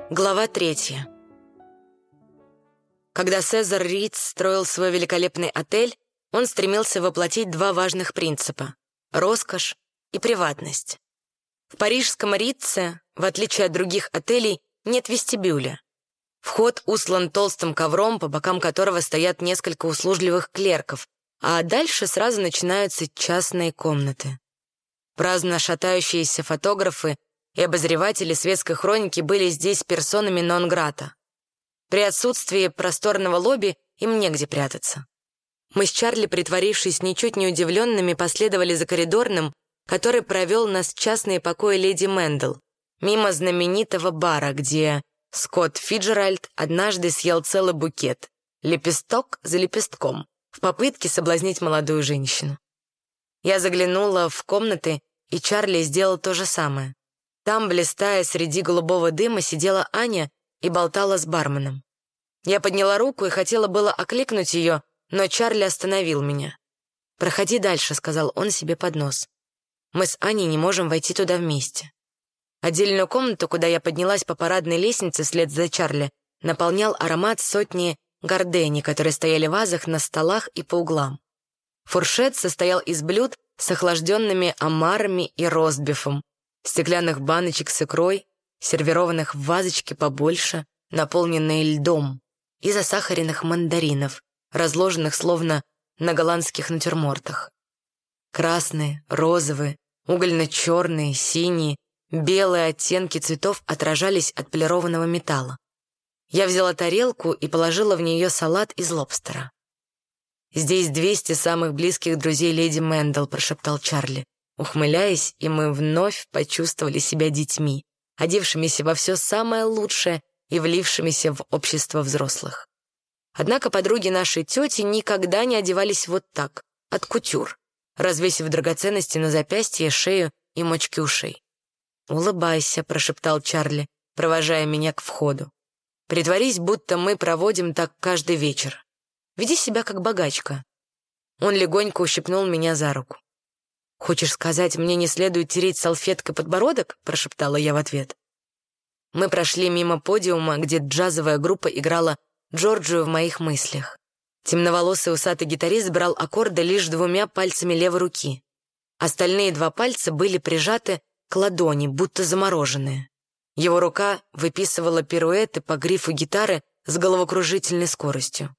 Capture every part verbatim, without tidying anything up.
Глава третья. Когда Сезар Ритц строил свой великолепный отель, он стремился воплотить два важных принципа — роскошь и приватность. В парижском Ритце, в отличие от других отелей, нет вестибюля. Вход услан толстым ковром, по бокам которого стоят несколько услужливых клерков, а дальше сразу начинаются частные комнаты. Праздно шатающиеся фотографы и обозреватели светской хроники были здесь персонами нон-грата. При отсутствии просторного лобби им негде прятаться. Мы с Чарли, притворившись ничуть не удивленными, последовали за коридорным, который провел нас в частные покои леди Мэндл, мимо знаменитого бара, где Скотт Фиджеральд однажды съел целый букет, лепесток за лепестком, в попытке соблазнить молодую женщину. Я заглянула в комнаты, и Чарли сделал то же самое. Там, блистая среди голубого дыма, сидела Аня и болтала с барменом. Я подняла руку и хотела было окликнуть ее, но Чарли остановил меня. «Проходи дальше», — сказал он себе под нос. «Мы с Аней не можем войти туда вместе». Отдельную комнату, куда я поднялась по парадной лестнице вслед за Чарли, наполнял аромат сотни гардени, которые стояли в вазах на столах и по углам. Фуршет состоял из блюд с охлажденными омарами и ростбифом, стеклянных баночек с икрой, сервированных в вазочке побольше, наполненные льдом, и засахаренных мандаринов, разложенных словно на голландских натюрмортах. Красные, розовые, угольно-черные, синие, белые оттенки цветов отражались от полированного металла. Я взяла тарелку и положила в нее салат из лобстера. «Здесь двести самых близких друзей леди Мэндл», — прошептал Чарли. Ухмыляясь, и мы вновь почувствовали себя детьми, одевшимися во все самое лучшее и влившимися в общество взрослых. Однако подруги нашей тети никогда не одевались вот так, от кутюр, развесив драгоценности на запястье, шею и мочки ушей. «Улыбайся», — прошептал Чарли, провожая меня к входу. «Притворись, будто мы проводим так каждый вечер. Веди себя как богачка». Он легонько ущипнул меня за руку. «Хочешь сказать, мне не следует тереть салфеткой подбородок?» — прошептала я в ответ. Мы прошли мимо подиума, где джазовая группа играла Джорджию в моих мыслях. Темноволосый усатый гитарист брал аккорды лишь двумя пальцами левой руки. Остальные два пальца были прижаты к ладони, будто замороженные. Его рука выписывала пируэты по грифу гитары с головокружительной скоростью.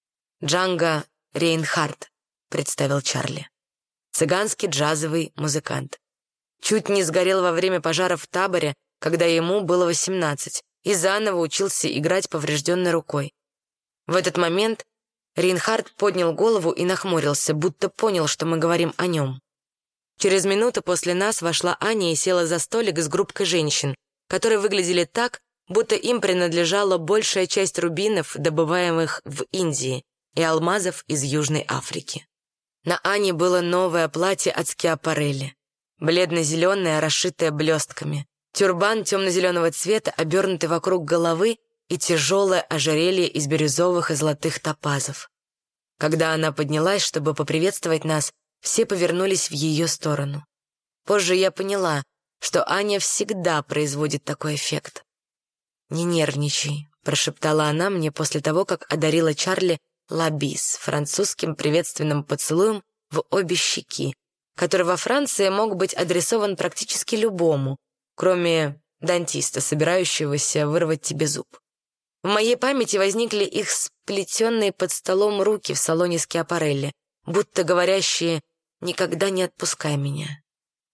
«Джанго Рейнхард», — представил Чарли. Цыганский джазовый музыкант. Чуть не сгорел во время пожара в таборе, когда ему было восемнадцать, и заново учился играть поврежденной рукой. В этот момент Рейнхард поднял голову и нахмурился, будто понял, что мы говорим о нем. Через минуту после нас вошла Аня и села за столик с группкой женщин, которые выглядели так, будто им принадлежала большая часть рубинов, добываемых в Индии, и алмазов из Южной Африки. На Ане было новое платье от Скиапарелли, бледно-зеленое, расшитое блестками, тюрбан темно-зеленого цвета, обернутый вокруг головы, и тяжелое ожерелье из бирюзовых и золотых топазов. Когда она поднялась, чтобы поприветствовать нас, все повернулись в ее сторону. Позже я поняла, что Аня всегда производит такой эффект. «Не нервничай», — прошептала она мне после того, как одарила Чарли лабис, французским приветственным поцелуем в обе щеки, который во Франции мог быть адресован практически любому, кроме дантиста, собирающегося вырвать тебе зуб. В моей памяти возникли их сплетенные под столом руки в салоне Скиапарелли, будто говорящие «никогда не отпускай меня».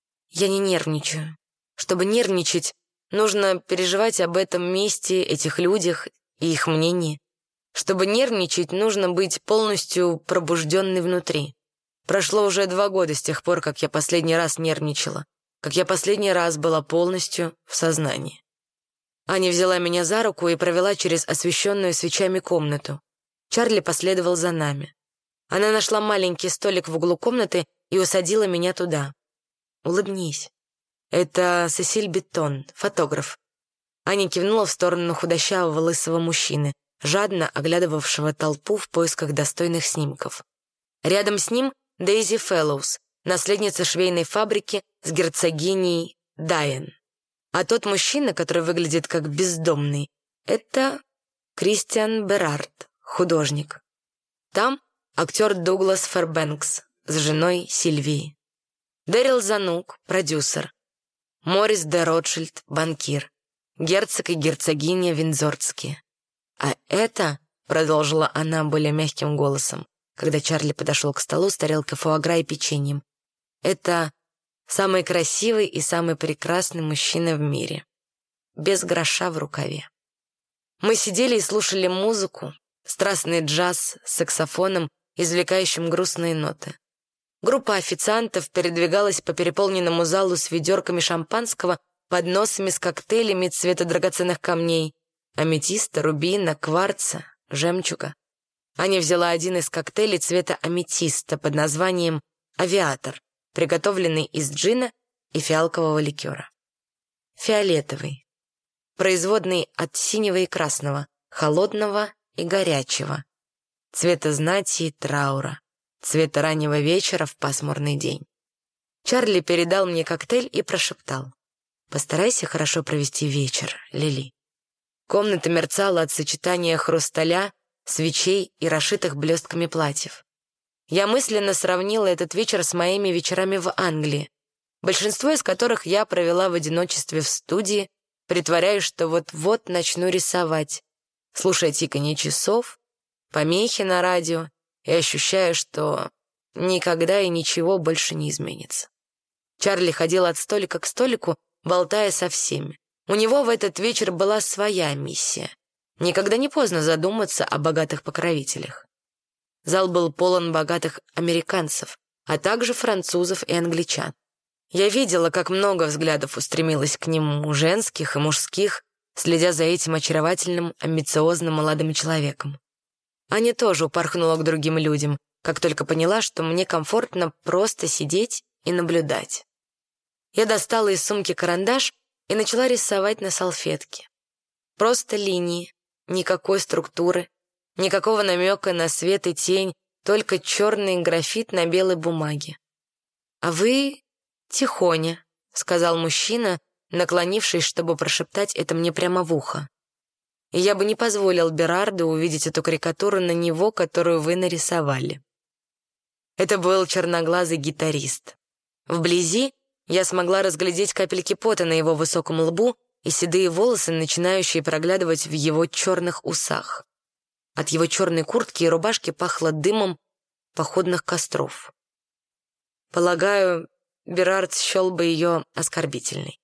Я не нервничаю. Чтобы нервничать, нужно переживать об этом месте, этих людях и их мнении. Чтобы нервничать, нужно быть полностью пробужденной внутри. Прошло уже два года с тех пор, как я последний раз нервничала, как я последний раз была полностью в сознании. Аня взяла меня за руку и провела через освещенную свечами комнату. Чарли последовал за нами. Она нашла маленький столик в углу комнаты и усадила меня туда. «Улыбнись. Это Сесиль Беттон, фотограф». Аня кивнула в сторону худощавого лысого мужчины, жадно оглядывавшего толпу в поисках достойных снимков. Рядом с ним Дейзи Фэллоус, наследница швейной фабрики с герцогиней Дайен. А тот мужчина, который выглядит как бездомный, это Кристиан Берард, художник. Там актер Дуглас Фэрбэнкс с женой Сильвией. Дэрил Занук, продюсер. Морис де Ротшильд, банкир. Герцог и герцогиня Виндзорские. А это, продолжила она более мягким голосом, когда Чарли подошел к столу с тарелкой фуагра и печеньем, это самый красивый и самый прекрасный мужчина в мире. Без гроша в рукаве. Мы сидели и слушали музыку, страстный джаз с саксофоном, извлекающим грустные ноты. Группа официантов передвигалась по переполненному залу с ведерками шампанского, подносами с коктейлями цвета драгоценных камней, аметиста, рубина, кварца, жемчуга. Аня взяла один из коктейлей цвета аметиста под названием «Авиатор», приготовленный из джина и фиалкового ликера. Фиолетовый. Производный от синего и красного, холодного и горячего. Цвета знати и траура. Цвета раннего вечера в пасмурный день. Чарли передал мне коктейль и прошептал: «Постарайся хорошо провести вечер, Лили». Комната мерцала от сочетания хрусталя, свечей и расшитых блестками платьев. Я мысленно сравнила этот вечер с моими вечерами в Англии, большинство из которых я провела в одиночестве в студии, притворяясь, что вот-вот начну рисовать, слушая тиканье часов, помехи на радио и ощущая, что никогда и ничего больше не изменится. Чарли ходил от столика к столику, болтая со всеми. У него в этот вечер была своя миссия. Никогда не поздно задуматься о богатых покровителях. Зал был полон богатых американцев, а также французов и англичан. Я видела, как много взглядов устремилось к нему, женских и мужских, следя за этим очаровательным, амбициозным молодым человеком. Аня тоже упорхнула к другим людям, как только поняла, что мне комфортно просто сидеть и наблюдать. Я достала из сумки карандаш и начала рисовать на салфетке. Просто линии, никакой структуры, никакого намека на свет и тень, только черный графит на белой бумаге. «А вы тихоня», — сказал мужчина, наклонившись, чтобы прошептать это мне прямо в ухо. «И я бы не позволил Берарду увидеть эту карикатуру на него, которую вы нарисовали». Это был черноглазый гитарист. Вблизи я смогла разглядеть капельки пота на его высоком лбу и седые волосы, начинающие проглядывать в его черных усах. От его черной куртки и рубашки пахло дымом походных костров. Полагаю, Берард счел бы ее оскорбительной.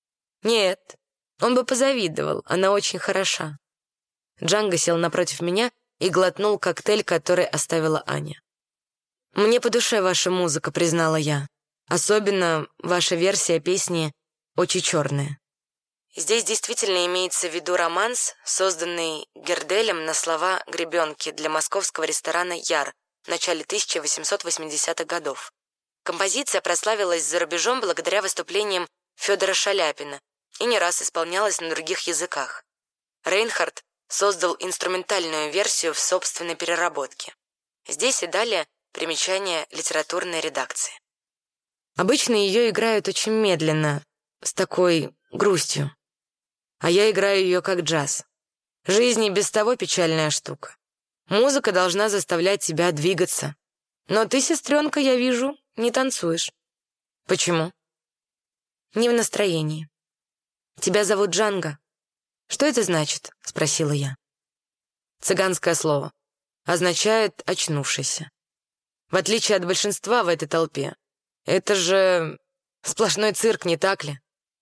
Нет, он бы позавидовал, она очень хороша. Джанго сел напротив меня и глотнул коктейль, который оставила Аня. «Мне по душе ваша музыка», — признала я. «Особенно ваша версия песни «Очи черные». Здесь действительно имеется в виду романс, созданный Герделем на слова «Гребенки» для московского ресторана «Яр» в начале тысяча восемьсот восьмидесятых годов. Композиция прославилась за рубежом благодаря выступлениям Федора Шаляпина и не раз исполнялась на других языках. Рейнхард создал инструментальную версию в собственной переработке. Здесь и далее примечание литературной редакции. Обычно ее играют очень медленно, с такой грустью. А я играю ее как джаз. Жизнь и без того печальная штука. Музыка должна заставлять тебя двигаться. Но ты, сестренка, я вижу, не танцуешь. Почему? Не в настроении. Тебя зовут Джанго. Что это значит? Спросила я. Цыганское слово. Означает «очнувшийся». В отличие от большинства в этой толпе. Это же сплошной цирк, не так ли?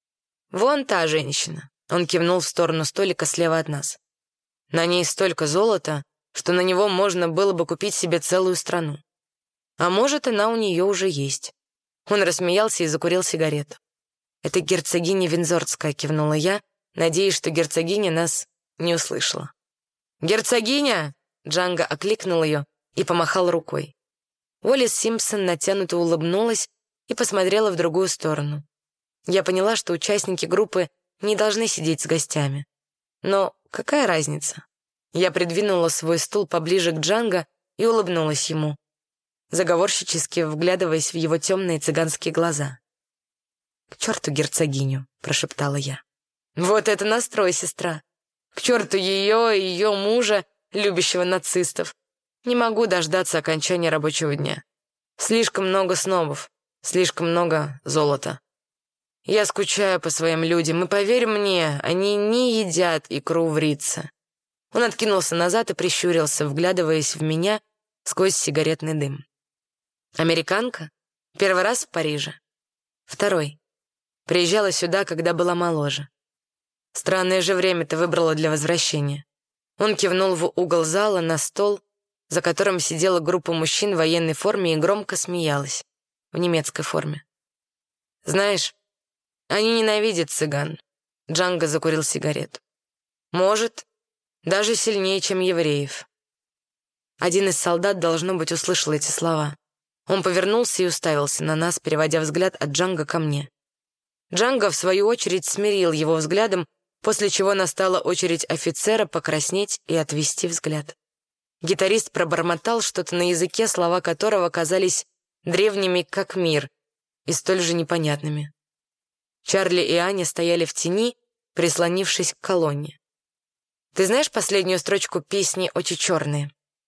Вон та женщина. Он кивнул в сторону столика слева от нас. На ней столько золота, что на него можно было бы купить себе целую страну. А может, она у нее уже есть. Он рассмеялся и закурил сигарету. «Это герцогиня Виндзорская», — кивнула я, надеясь, что герцогиня нас не услышала. «Герцогиня!» — Джанго окликнул ее и помахал рукой. Уоллес Симпсон натянуто улыбнулась и посмотрела в другую сторону. Я поняла, что участники группы не должны сидеть с гостями. Но какая разница? Я придвинула свой стул поближе к Джанго и улыбнулась ему, заговорщически вглядываясь в его темные цыганские глаза. «К черту герцогиню», прошептала я. «Вот это настрой, сестра! К черту ее и ее мужа, любящего нацистов! Не могу дождаться окончания рабочего дня. Слишком много снобов, слишком много золота. Я скучаю по своим людям, и, поверь мне, они не едят икру в Ritz». Он откинулся назад и прищурился, вглядываясь в меня сквозь сигаретный дым. «Американка? Первый раз в Париже?» «Второй. Приезжала сюда, когда была моложе. Странное же время ты выбрала для возвращения». Он кивнул в угол зала на стол, за которым сидела группа мужчин в военной форме и громко смеялась, в немецкой форме. «Знаешь, они ненавидят цыган». Джанго закурил сигарету. «Может, даже сильнее, чем евреев». Один из солдат, должно быть, услышал эти слова. Он повернулся и уставился на нас, переводя взгляд от Джанго ко мне. Джанго, в свою очередь, смирил его взглядом, после чего настала очередь офицера покраснеть и отвести взгляд. Гитарист пробормотал что-то на языке, слова которого казались древними, как мир, и столь же непонятными. Чарли и Аня стояли в тени, прислонившись к колонне. «Ты знаешь последнюю строчку песни «Очи черные»?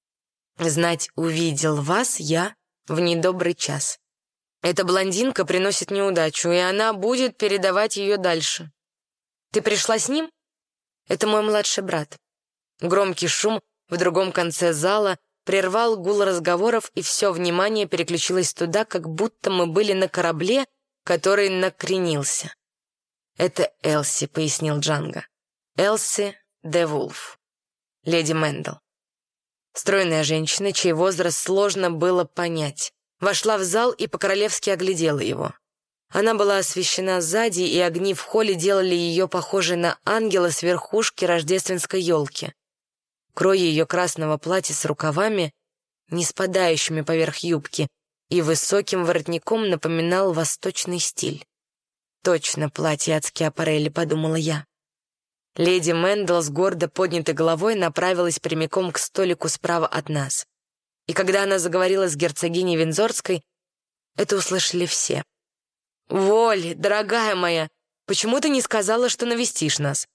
«Знать увидел вас я в недобрый час». Эта блондинка приносит неудачу, и она будет передавать ее дальше. Ты пришла с ним? Это мой младший брат». Громкий шум в другом конце зала прервал гул разговоров, и все внимание переключилось туда, как будто мы были на корабле, который накренился. «Это Элси», — пояснил Джанго. «Элси де Вулф, леди Мэндл». Стройная женщина, чей возраст сложно было понять, вошла в зал и по-королевски оглядела его. Она была освещена сзади, и огни в холле делали ее похожей на ангела с верхушки рождественской елки. Крой ее красного платья с рукавами, не спадающими поверх юбки, и высоким воротником напоминал восточный стиль. «Точно платье от Скиапарелли», — подумала я. Леди Мэндл с гордо поднятой головой направилась прямиком к столику справа от нас. И когда она заговорила с герцогиней Виндзорской, это услышали все. «Воль, дорогая моя, почему ты не сказала, что навестишь нас?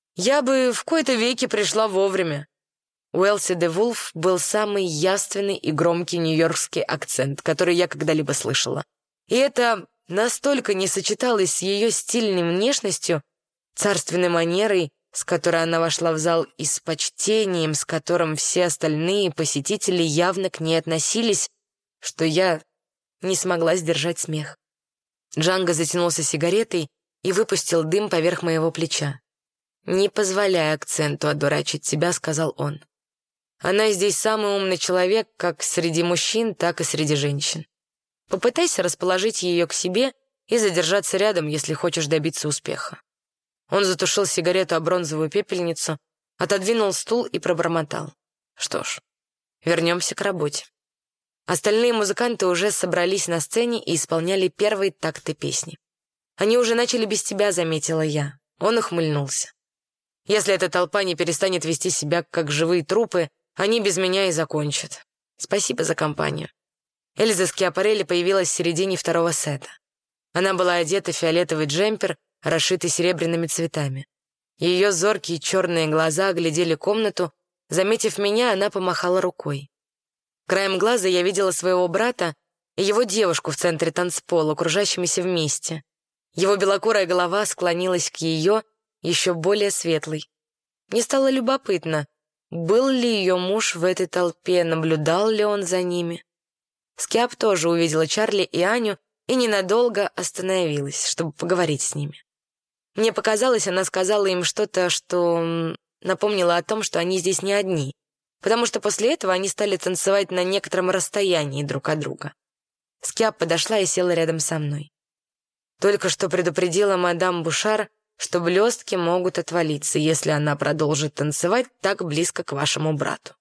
Я бы в кои-то веки пришла вовремя». У Элси де Вулф был самый явственный и громкий нью-йоркский акцент, который я когда-либо слышала. И это настолько не сочеталось с ее стильной внешностью, царственной манерой, с которой она вошла в зал, и с почтением, с которым все остальные посетители явно к ней относились, что я не смогла сдержать смех. Джанго затянулся сигаретой и выпустил дым поверх моего плеча. «Не позволяй акценту одурачить тебя», — сказал он. «Она здесь самый умный человек как среди мужчин, так и среди женщин. Попытайся расположить ее к себе и задержаться рядом, если хочешь добиться успеха». Он затушил сигарету о бронзовую пепельницу, отодвинул стул и пробормотал. «Что ж, вернемся к работе». Остальные музыканты уже собрались на сцене и исполняли первые такты песни. «Они уже начали без тебя», — заметила я. Он ухмыльнулся. «Если эта толпа не перестанет вести себя как живые трупы, они без меня и закончат. Спасибо за компанию». Эльза Скиапарелли появилась в середине второго сета. Она была одета в фиолетовый джемпер, расшитый серебряными цветами. Ее зоркие черные глаза оглядели комнату. Заметив меня, она помахала рукой. Краем глаза я видела своего брата и его девушку в центре танцпола, кружащимися вместе. Его белокурая голова склонилась к ее, еще более светлой. Мне стало любопытно, был ли ее муж в этой толпе, наблюдал ли он за ними. Скиап тоже увидела Чарли и Аню и ненадолго остановилась, чтобы поговорить с ними. Мне показалось, она сказала им что-то, что напомнило о том, что они здесь не одни, потому что после этого они стали танцевать на некотором расстоянии друг от друга. Скиап подошла и села рядом со мной. Только что предупредила мадам Бушар, что блестки могут отвалиться, если она продолжит танцевать так близко к вашему брату.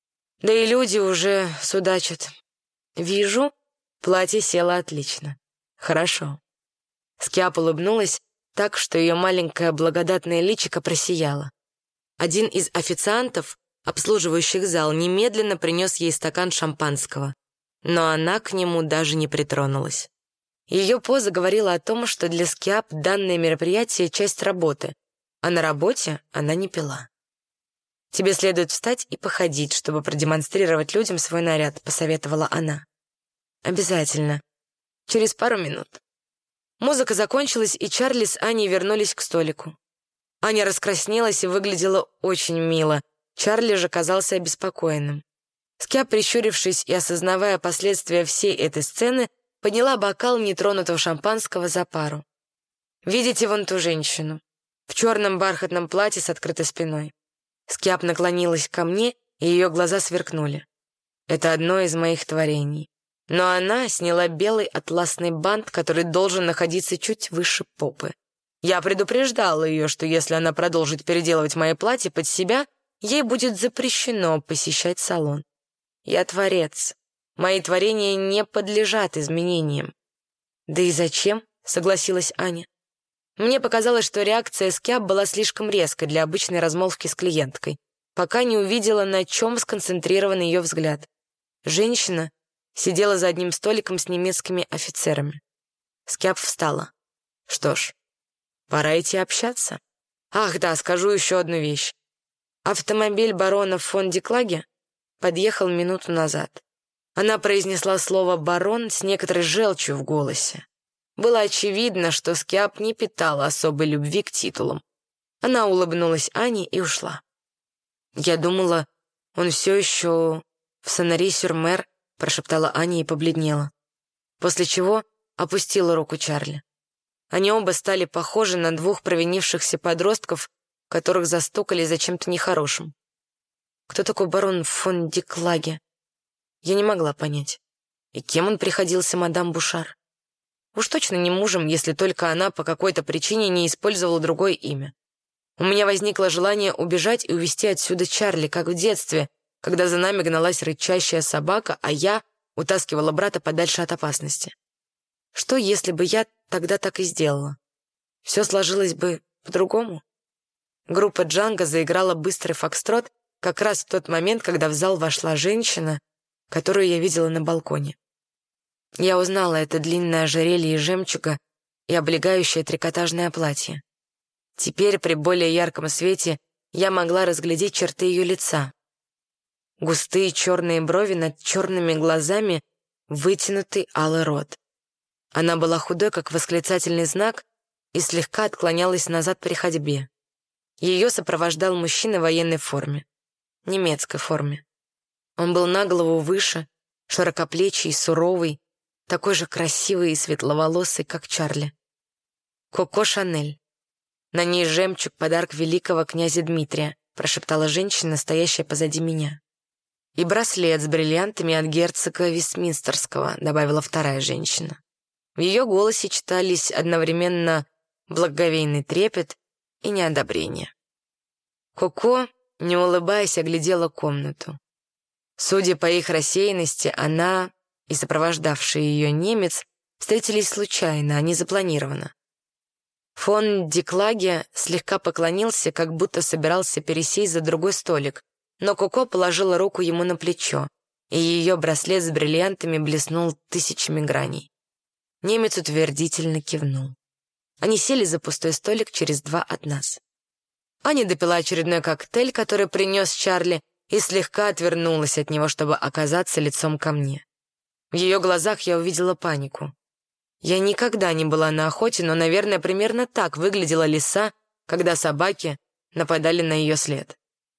Да и люди уже судачат. Вижу, платье село отлично. Хорошо. Скиап улыбнулась так, что ее маленькое благодатное личико просияло. Один из официантов, обслуживающих зал, немедленно принес ей стакан шампанского, но она к нему даже не притронулась. Ее поза говорила о том, что для Скиап данное мероприятие — часть работы, а на работе она не пила. «Тебе следует встать и походить, чтобы продемонстрировать людям свой наряд», — посоветовала она. «Обязательно. Через пару минут». Музыка закончилась, и Чарли с Аней вернулись к столику. Аня раскраснелась и выглядела очень мило. Чарли же казался обеспокоенным. Скиап, прищурившись и осознавая последствия всей этой сцены, подняла бокал нетронутого шампанского за пару. «Видите вон ту женщину? В черном бархатном платье с открытой спиной». Скиап наклонилась ко мне, и ее глаза сверкнули. «Это одно из моих творений. Но она сняла белый атласный бант, который должен находиться чуть выше попы. Я предупреждала ее, что если она продолжит переделывать мои платья под себя, ей будет запрещено посещать салон. Я творец. Мои творения не подлежат изменениям». «Да и зачем?» — согласилась Аня. Мне показалось, что реакция Скиап была слишком резкой для обычной размолвки с клиенткой, пока не увидела, на чем сконцентрирован ее взгляд. Женщина сидела за одним столиком с немецкими офицерами. Скиап встала. «Что ж, пора идти общаться. Ах да, скажу еще одну вещь. Автомобиль барона фон Диклаге подъехал минуту назад». Она произнесла слово «барон» с некоторой желчью в голосе. Было очевидно, что Скиап не питала особой любви к титулам. Она улыбнулась Ане и ушла. «Я думала, он все еще в Санари-сюр-Мер», прошептала Аня и побледнела. После чего опустила руку Чарли. Они оба стали похожи на двух провинившихся подростков, которых застукали за чем-то нехорошим. Кто такой барон фон Диклаге? Я не могла понять. И кем он приходился мадам Бушар? Уж точно не мужем, если только она по какой-то причине не использовала другое имя. У меня возникло желание убежать и увести отсюда Чарли, как в детстве, когда за нами гналась рычащая собака, а я утаскивала брата подальше от опасности. Что, если бы я тогда так и сделала? Все сложилось бы по-другому? Группа Джанго заиграла быстрый фокстрот как раз в тот момент, когда в зал вошла женщина, которую я видела на балконе. Я узнала это длинное ожерелье из жемчуга и облегающее трикотажное платье. Теперь, при более ярком свете, я могла разглядеть черты ее лица. Густые черные брови над черными глазами, вытянутый алый рот. Она была худой, как восклицательный знак, и слегка отклонялась назад при ходьбе. Ее сопровождал мужчина в военной форме, немецкой форме. Он был на голову выше, широкоплечий, суровый, такой же красивый и светловолосый, как Чарли. «Коко Шанель. На ней жемчуг, подарок великого князя Дмитрия», прошептала женщина, стоящая позади меня. «И браслет с бриллиантами от герцога Вестминстерского», добавила вторая женщина. В ее голосе читались одновременно благоговейный трепет и неодобрение. Коко, не улыбаясь, оглядела комнату. Судя по их рассеянности, она и сопровождавший ее немец встретились случайно, а не запланированно. Фон Диклаге слегка поклонился, как будто собирался пересесть за другой столик, но Коко положила руку ему на плечо, и ее браслет с бриллиантами блеснул тысячами граней. Немец утвердительно кивнул. Они сели за пустой столик через два от нас. Аня допила очередной коктейль, который принес Чарли, и слегка отвернулась от него, чтобы оказаться лицом ко мне. В ее глазах я увидела панику. Я никогда не была на охоте, но, наверное, примерно так выглядела лиса, когда собаки нападали на ее след.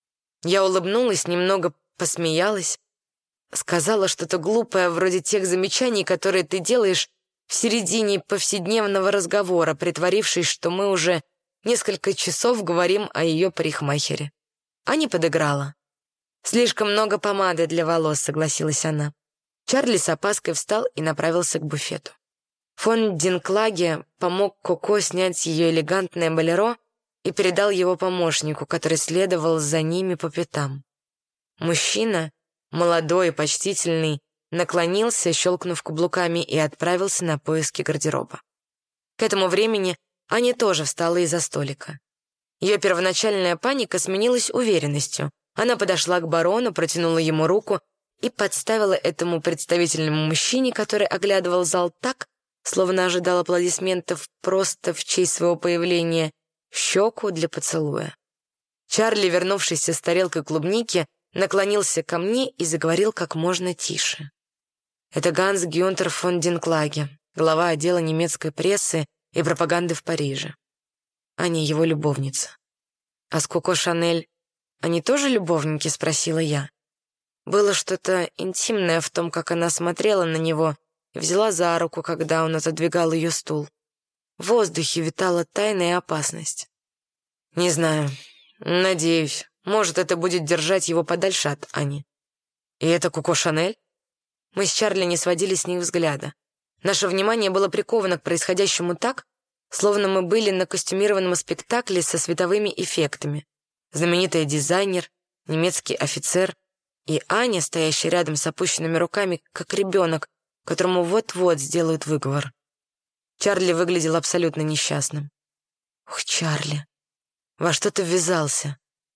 Я улыбнулась, немного посмеялась, сказала что-то глупое, вроде тех замечаний, которые ты делаешь в середине повседневного разговора, притворившись, что мы уже несколько часов говорим о ее парикмахере. Аня подыграла. «Слишком много помады для волос», — согласилась она. Чарли с опаской встал и направился к буфету. Фон Динклаге помог Коко снять ее элегантное болеро и передал его помощнику, который следовал за ними по пятам. Мужчина, молодой и почтительный, наклонился, щелкнув каблуками, и отправился на поиски гардероба. К этому времени Аня тоже встала из-за столика. Ее первоначальная паника сменилась уверенностью. Она подошла к барону, протянула ему руку и подставила этому представительному мужчине, который оглядывал зал, так, словно ожидал аплодисментов просто в честь своего появления, щеку для поцелуя. Чарли, вернувшийся с тарелкой клубники, наклонился ко мне и заговорил как можно тише. Это Ганс Гюнтер фон Динклаге, глава отдела немецкой прессы и пропаганды в Париже. Аня его любовница. «А с Коко Шанель они тоже любовники?» — спросила я. Было что-то интимное в том, как она смотрела на него и взяла за руку, когда он отодвигал ее стул. В воздухе витала тайная опасность. «Не знаю. Надеюсь. Может, это будет держать его подальше от Ани». «И это Коко Шанель?» Мы с Чарли не сводили с них взгляда. Наше внимание было приковано к происходящему так, словно мы были на костюмированном спектакле со световыми эффектами. Знаменитый дизайнер, немецкий офицер и Аня, стоящая рядом с опущенными руками, как ребенок, которому вот-вот сделают выговор. Чарли выглядел абсолютно несчастным. «Ух, Чарли, во что ты ввязался?»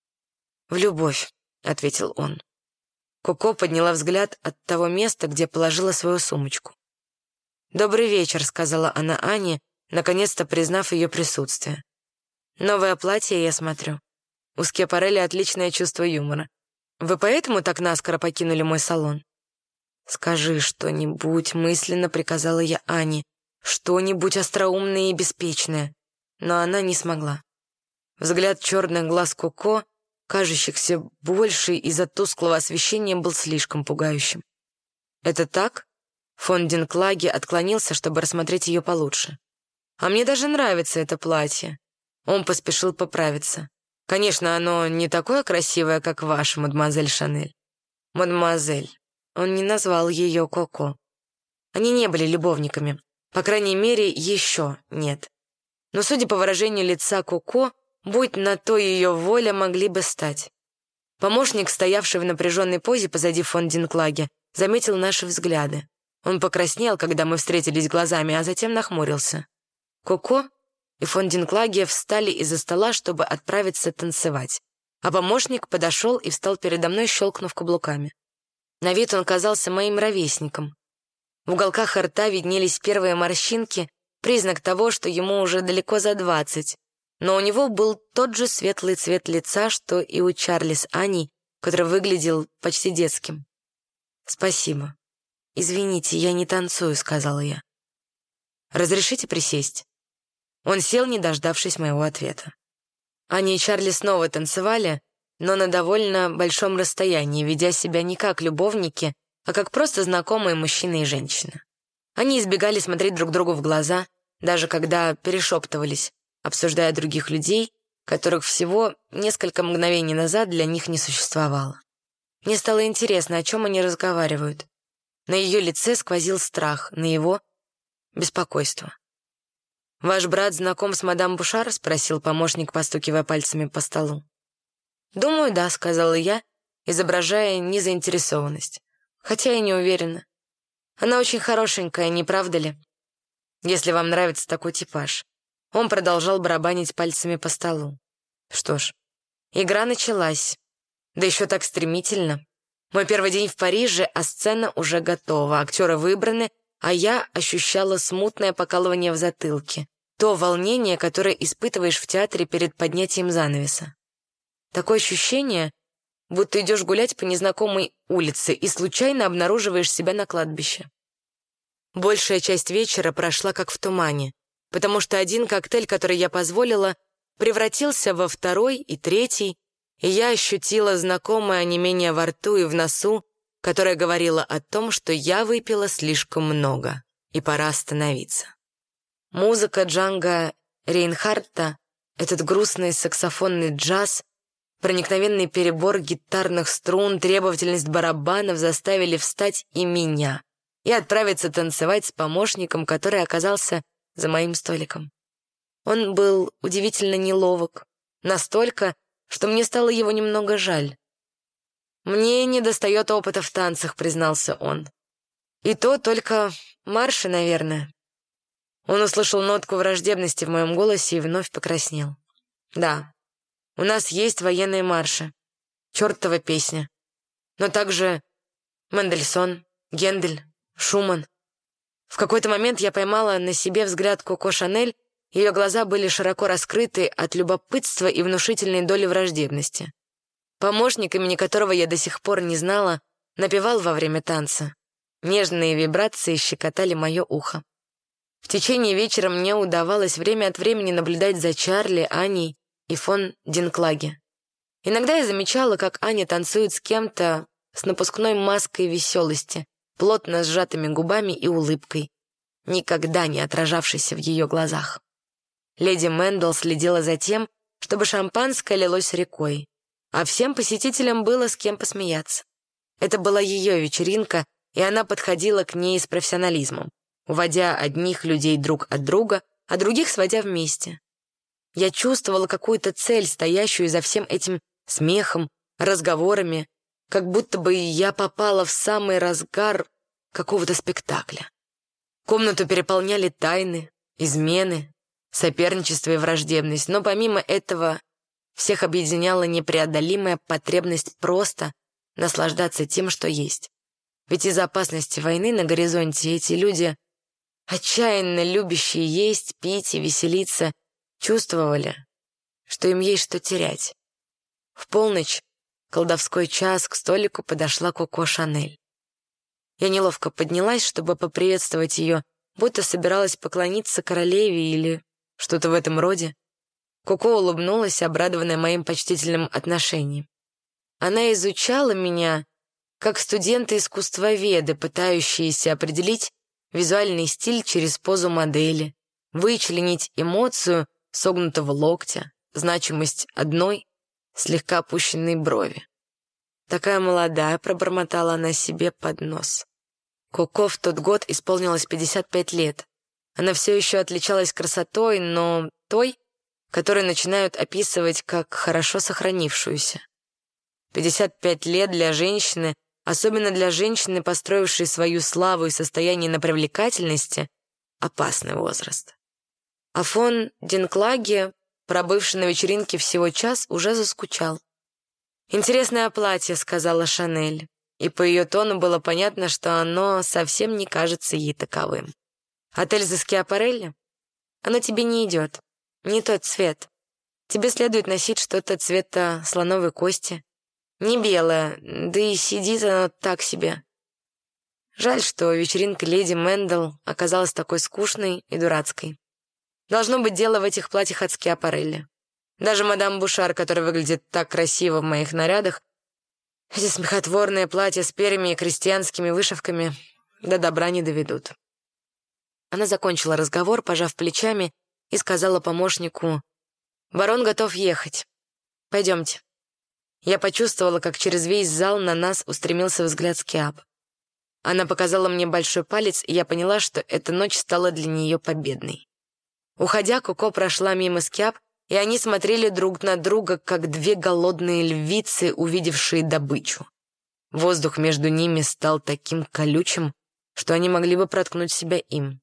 «В любовь», — ответил он. Коко подняла взгляд от того места, где положила свою сумочку. «Добрый вечер», — сказала она Ане, наконец-то признав ее присутствие. «Новое платье, я смотрю. У Скиапарелли отличное чувство юмора. Вы поэтому так наскоро покинули мой салон?» «Скажи что-нибудь», — мысленно приказала я Ане, «что-нибудь остроумное и беспечное». Но она не смогла. Взгляд черных глаз Коко, кажущихся больше из-за тусклого освещения, был слишком пугающим. «Это так?» Фон Динклаге отклонился, чтобы рассмотреть ее получше. «А мне даже нравится это платье». Он поспешил поправиться. «Конечно, оно не такое красивое, как ваше, мадемуазель Шанель». «Мадемуазель». Он не назвал ее Коко. Они не были любовниками. По крайней мере, еще нет. Но, судя по выражению лица Коко, будь на то ее воля, могли бы стать. Помощник, стоявший в напряженной позе позади фон Динклаге, заметил наши взгляды. Он покраснел, когда мы встретились глазами, а затем нахмурился. Коко и фон Динклаге встали из-за стола, чтобы отправиться танцевать, а помощник подошел и встал передо мной, щелкнув каблуками. На вид он казался моим ровесником. В уголках рта виднелись первые морщинки, признак того, что ему уже далеко за двадцать, но у него был тот же светлый цвет лица, что и у Чарли с Аней, который выглядел почти детским. «Спасибо. Извините, я не танцую», — сказала я. «Разрешите присесть?» Он сел, не дождавшись моего ответа. Аня и Чарли снова танцевали, но на довольно большом расстоянии, ведя себя не как любовники, а как просто знакомые мужчина и женщина. Они избегали смотреть друг другу в глаза, даже когда перешептывались, обсуждая других людей, которых всего несколько мгновений назад для них не существовало. Мне стало интересно, о чем они разговаривают. На ее лице сквозил страх, на его — беспокойство. «Ваш брат знаком с мадам Бушар?» — спросил помощник, постукивая пальцами по столу. «Думаю, да», — сказала я, изображая незаинтересованность. Хотя я не уверена. Она очень хорошенькая, не правда ли? Если вам нравится такой типаж». Он продолжал барабанить пальцами по столу. Что ж, игра началась. Да еще так стремительно. Мой первый день в Париже, а сцена уже готова, актеры выбраны, а я ощущала смутное покалывание в затылке. То волнение, которое испытываешь в театре перед поднятием занавеса. Такое ощущение, будто идешь гулять по незнакомой улице и случайно обнаруживаешь себя на кладбище. Большая часть вечера прошла как в тумане, потому что один коктейль, который я позволила, превратился во второй и третий, и я ощутила знакомое онемение во рту и в носу, которое говорило о том, что я выпила слишком много, и пора остановиться. Музыка Джанго Рейнхарта, этот грустный саксофонный джаз, проникновенный перебор гитарных струн, требовательность барабанов заставили встать и меня и отправиться танцевать с помощником, который оказался за моим столиком. Он был удивительно неловок, настолько, что мне стало его немного жаль. «Мне недостает опыта в танцах», — признался он. «И то только марши, наверное». Он услышал нотку враждебности в моем голосе и вновь покраснел. «Да, у нас есть военные марши. Чёртова песня. Но также Мендельсон, Гендель, Шуман. В какой-то момент я поймала на себе взгляд Коко Шанель, ее глаза были широко раскрыты от любопытства и внушительной доли враждебности. Помощник, имени которого я до сих пор не знала, напевал во время танца. Нежные вибрации щекотали мое ухо. В течение вечера мне удавалось время от времени наблюдать за Чарли, Аней и фон Динклаге. Иногда я замечала, как Аня танцует с кем-то с напускной маской веселости, плотно сжатыми губами и улыбкой, никогда не отражавшейся в ее глазах. Леди Мэндл следила за тем, чтобы шампанское лилось рекой, а всем посетителям было с кем посмеяться. Это была ее вечеринка, и она подходила к ней с профессионализмом, уводя одних людей друг от друга, а других сводя вместе. Я чувствовала какую-то цель, стоящую за всем этим смехом, разговорами, как будто бы я попала в самый разгар какого-то спектакля. Комнату переполняли тайны, измены, соперничество и враждебность, но помимо этого всех объединяла непреодолимая потребность просто наслаждаться тем, что есть. Ведь из-за опасности войны на горизонте эти люди, отчаянно любящие есть, пить и веселиться, чувствовали, что им есть что терять. В полночь, колдовской час, к столику подошла Коко Шанель. Я неловко поднялась, чтобы поприветствовать ее, будто собиралась поклониться королеве или что-то в этом роде. Коко улыбнулась, обрадованная моим почтительным отношением. Она изучала меня, как студенты-искусствоведы, пытающиеся определить визуальный стиль через позу модели, вычленить эмоцию согнутого локтя, значимость одной, слегка опущенной брови. «Такая молодая», — пробормотала она себе под нос. Коко в тот год исполнилось пятьдесят пять лет. Она все еще отличалась красотой, но той, которую начинают описывать как хорошо сохранившуюся. пятьдесят пять лет для женщины, особенно для женщины, построившей свою славу и состояние на привлекательности, опасный возраст. А фон Динклаге, пробывший на вечеринке всего час, уже заскучал. «Интересное платье», — сказала Шанель, и по ее тону было понятно, что оно совсем не кажется ей таковым. «Отель за Скиапарелли? Оно тебе не идет. Не тот цвет. Тебе следует носить что-то цвета слоновой кости. Не белое, да и сидит оно так себе». Жаль, что вечеринка леди Мэндл оказалась такой скучной и дурацкой. Должно быть дело в этих платьях от Скиапарелли. Даже мадам Бушар, которая выглядит так красиво в моих нарядах, эти смехотворные платья с перьями и крестьянскими вышивками до добра не доведут. Она закончила разговор, пожав плечами, и сказала помощнику: «Барон готов ехать. Пойдемте». Я почувствовала, как через весь зал на нас устремился взгляд Скиап. Она показала мне большой палец, и я поняла, что эта ночь стала для нее победной. Уходя, Коко прошла мимо Скиап, и они смотрели друг на друга, как две голодные львицы, увидевшие добычу. Воздух между ними стал таким колючим, что они могли бы проткнуть себя им.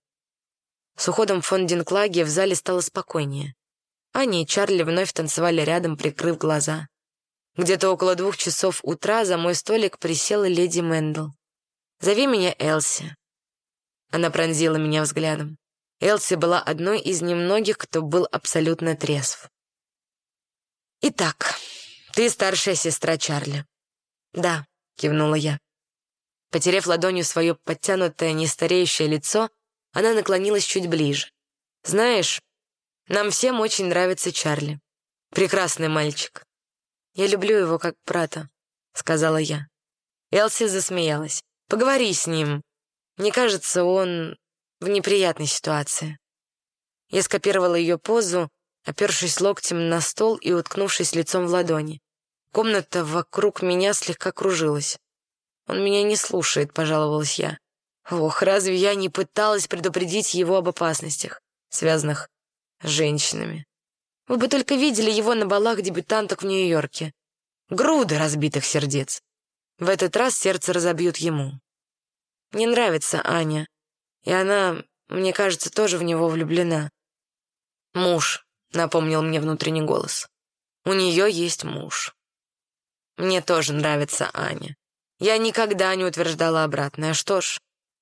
С уходом фон Динклаге в зале стало спокойнее. Аня и Чарли вновь танцевали рядом, прикрыв глаза. Где-то около двух часов утра за мой столик присела леди Мэндл. «Зови меня Элси». Она пронзила меня взглядом. Элси была одной из немногих, кто был абсолютно трезв. «Итак, ты старшая сестра Чарли». «Да», — кивнула я. Потерев ладонью свое подтянутое, нестареющее лицо, она наклонилась чуть ближе. «Знаешь, нам всем очень нравится Чарли. Прекрасный мальчик. Я люблю его как брата», — сказала я. Элси засмеялась. «Поговори с ним. Мне кажется, он в неприятной ситуации». Я скопировала ее позу, опершись локтем на стол и уткнувшись лицом в ладони. Комната вокруг меня слегка кружилась. «Он меня не слушает», — пожаловалась я. Ох, разве я не пыталась предупредить его об опасностях, связанных с женщинами? Вы бы только видели его на балах дебютанток в Нью-Йорке. Груды разбитых сердец. В этот раз сердце разобьют ему. Мне нравится Аня, и она, мне кажется, тоже в него влюблена. «Муж», — напомнил мне внутренний голос. «У нее есть муж». Мне тоже нравится Аня. Я никогда не утверждала обратное. Что ж,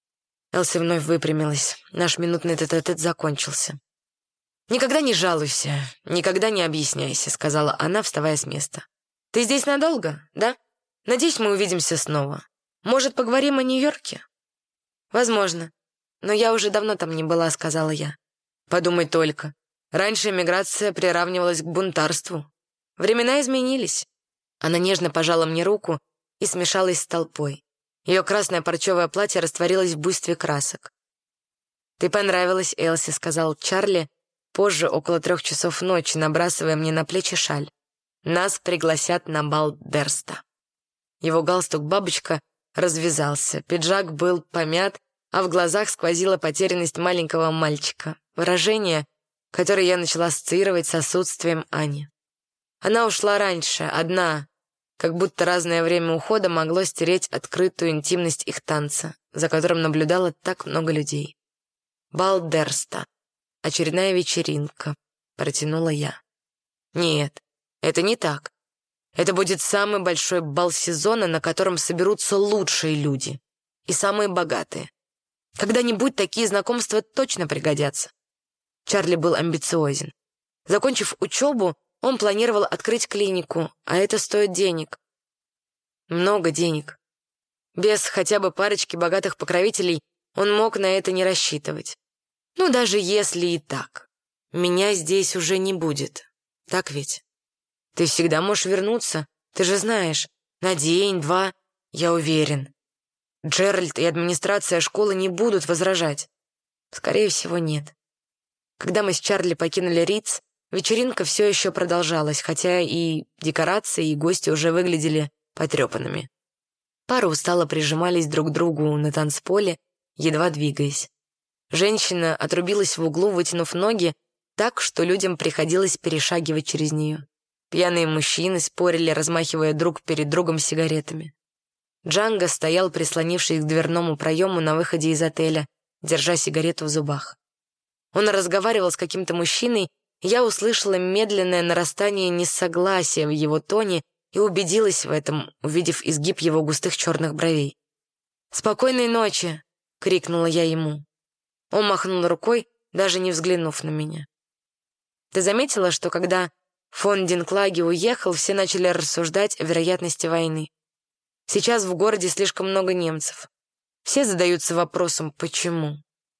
Элси вновь выпрямилась. Наш минутный тет-а-тет закончился. «Никогда не жалуйся, никогда не объясняйся», — сказала она, вставая с места. «Ты здесь надолго, да? Надеюсь, мы увидимся снова. Может, поговорим о Нью-Йорке?» «Возможно. Но я уже давно там не была», — сказала я. «Подумай только. Раньше эмиграция приравнивалась к бунтарству. Времена изменились». Она нежно пожала мне руку и смешалась с толпой. Ее красное парчевое платье растворилось в буйстве красок. «Ты понравилась, Элси», — сказал Чарли, позже, около трех часов ночи, набрасывая мне на плечи шаль. «Нас пригласят на бал Дерста». Его галстук-бабочка развязался, пиджак был помят, а в глазах сквозила потерянность маленького мальчика. Выражение, которое я начала ассоциировать с отсутствием Ани. Она ушла раньше, одна, как будто разное время ухода могло стереть открытую интимность их танца, за которым наблюдало так много людей. «Бал Дерста. Очередная вечеринка», — протянула я. «Нет, это не так. Это будет самый большой бал сезона, на котором соберутся лучшие люди и самые богатые. Когда-нибудь такие знакомства точно пригодятся». Чарли был амбициозен. Закончив учебу, он планировал открыть клинику, а это стоит денег. Много денег. Без хотя бы парочки богатых покровителей он мог на это не рассчитывать. Ну, даже если и так. Меня здесь уже не будет. Так ведь? Ты всегда можешь вернуться, ты же знаешь. На день, два, я уверен. Джеральд и администрация школы не будут возражать. Скорее всего, нет. Когда мы с Чарли покинули Ритц, вечеринка все еще продолжалась, хотя и декорации, и гости уже выглядели потрепанными. Пары устало прижимались друг к другу на танцполе, едва двигаясь. Женщина отрубилась в углу, вытянув ноги так, что людям приходилось перешагивать через нее. Пьяные мужчины спорили, размахивая друг перед другом сигаретами. Джанго стоял, прислонившись к дверному проему на выходе из отеля, держа сигарету в зубах. Он разговаривал с каким-то мужчиной, и я услышала медленное нарастание несогласия в его тоне и убедилась в этом, увидев изгиб его густых черных бровей. «Спокойной ночи!» — крикнула я ему. Он махнул рукой, даже не взглянув на меня. «Ты заметила, что когда фон Динклаге уехал, все начали рассуждать о вероятности войны? Сейчас в городе слишком много немцев. Все задаются вопросом, почему?»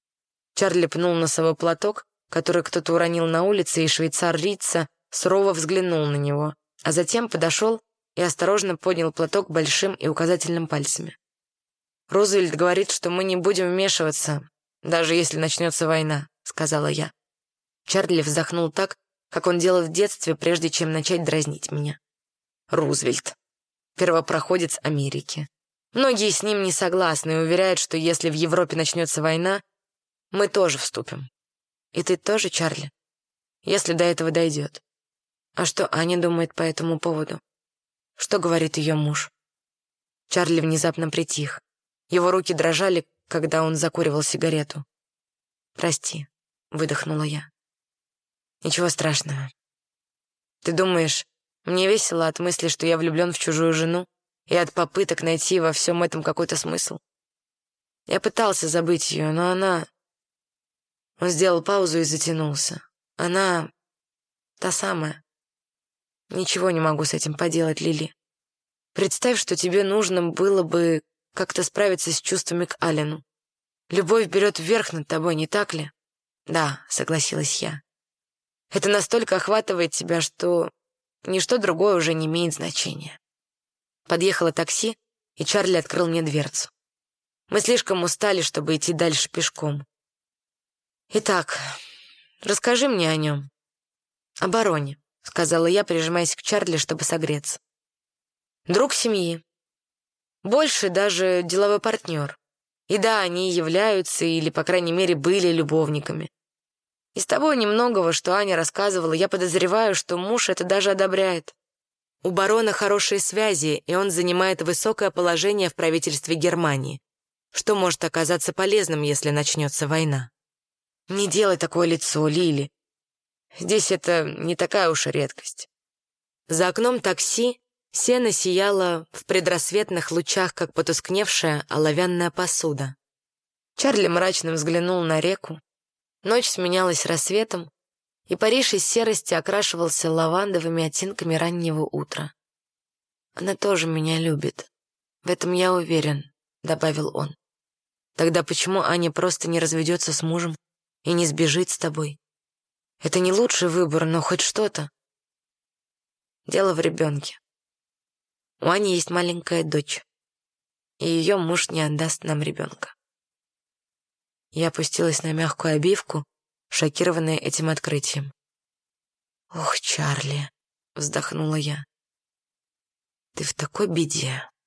Чарли пнул носовой платок, который кто-то уронил на улице, и швейцар Рица сурово взглянул на него, а затем подошел и осторожно поднял платок большим и указательным пальцами. «Рузвельт говорит, что мы не будем вмешиваться, даже если начнется война», — сказала я. Чарли вздохнул так, как он делал в детстве, прежде чем начать дразнить меня. «Рузвельт. Первопроходец Америки. Многие с ним не согласны и уверяют, что если в Европе начнется война, мы тоже вступим. И ты тоже, Чарли? Если до этого дойдет. А что Аня думает по этому поводу? Что говорит ее муж?» Чарли внезапно притих. Его руки дрожали, когда он закуривал сигарету. «Прости», — выдохнула я. «Ничего страшного. Ты думаешь, мне весело от мысли, что я влюблен в чужую жену, и от попыток найти во всем этом какой-то смысл? Я пытался забыть ее, но она...» Он сделал паузу и затянулся. «Она... та самая. Ничего не могу с этим поделать, Лили. Представь, что тебе нужно было бы как-то справиться с чувствами к Алену. Любовь берет вверх над тобой, не так ли?» «Да», — согласилась я. «Это настолько охватывает тебя, что ничто другое уже не имеет значения». Подъехало такси, и Чарли открыл мне дверцу. Мы слишком устали, чтобы идти дальше пешком. «Итак, расскажи мне о нем. О бароне», — сказала я, прижимаясь к Чарли, чтобы согреться. «Друг семьи. Больше даже деловой партнер. И да, они являются, или, по крайней мере, были любовниками. Из того немногого, что Аня рассказывала, я подозреваю, что муж это даже одобряет. У барона хорошие связи, и он занимает высокое положение в правительстве Германии, что может оказаться полезным, если начнется война. Не делай такое лицо, Лили. Здесь это не такая уж и редкость». За окном такси сено сияло в предрассветных лучах, как потускневшая оловянная посуда. Чарли мрачно взглянул на реку. Ночь сменялась рассветом, и Париж из серости окрашивался лавандовыми оттенками раннего утра. «Она тоже меня любит. В этом я уверен», — добавил он. «Тогда почему Аня просто не разведется с мужем и не сбежит с тобой? Это не лучший выбор, но хоть что-то». Дело в ребенке. У Ани есть маленькая дочь, и ее муж не отдаст нам ребенка. Я опустилась на мягкую обивку, шокированная этим открытием. «Ох, Чарли!» — вздохнула я. «Ты в такой беде!»